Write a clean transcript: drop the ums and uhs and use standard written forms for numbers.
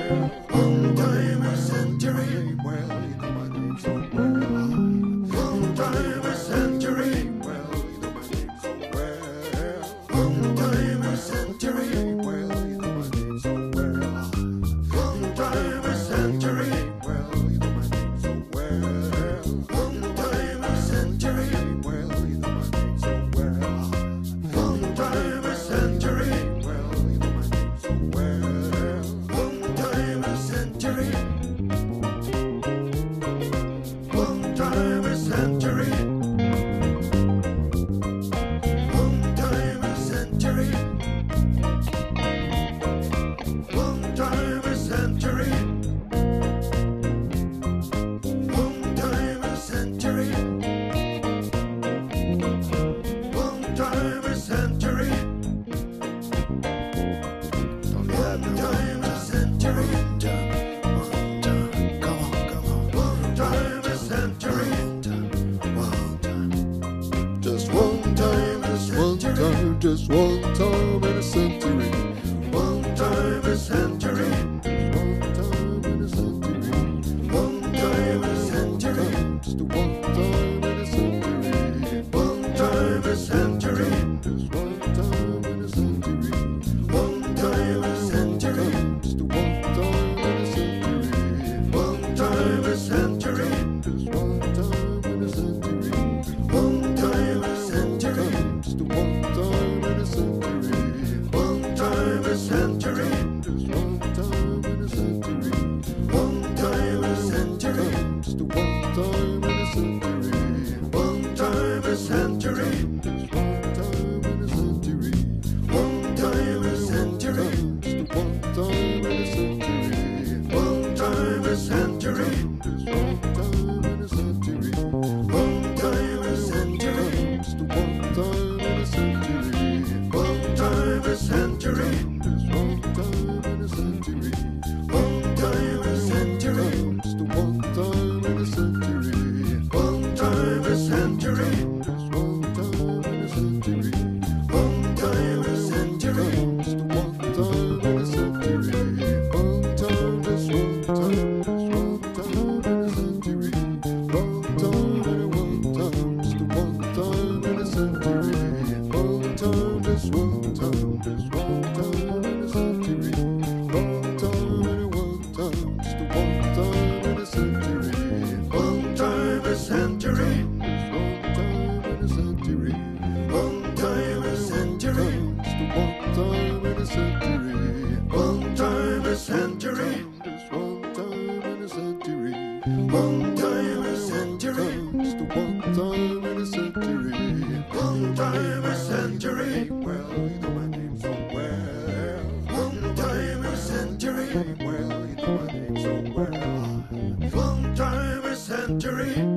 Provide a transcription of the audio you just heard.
Long time a century. Well, you know my name so well. Long time a century. Well, you know my name so well. Long time a century. Well, you know my name so well. Long time a century. Well, you know my name so well. Long time a century. Well, you know my name so well. Long time a century. Well, you know my name so well. Long time a century. Long time a century. Long time a century. Long time a century. Long time a century. Long time a century. Don't have no time a century. Come on. Long time a century. Just one time, just one time in a century. Long time a century. One time in a century. Long time a century. Just one time in a century. Long time a century. Just one time in a century. Long time a century. Just one time in a century. Long time a century. Just one time in a century. Long time a century. Just one time in a century. Long time a century. Just one time in a century. Long time a century. Just one time in a century. Long time a century. Just one time in a century. Long time a century. Just one time in a century. Long time a century. Just one time in a century. Long time a century. Just one time in a century. Long time a century. Just one time in a century. Long time a century. Just one time in a century. Long time a century. Just one time in a century. Long time a century. Just one time in a century. One time, just one time, just one time in a century. One time and a one time, just one time in a century. One time, just one time, just one time in a century. One time and a one time, just one time in a century. Long time a century. Just one time in a century. Long time a century. Just one time in a century. Long time a century. Just one time in a century. Long time a century. Just one time in a century. Long time a century. Well, you know my name so well. Long time a century. Well, you know my name so well. Long time a century.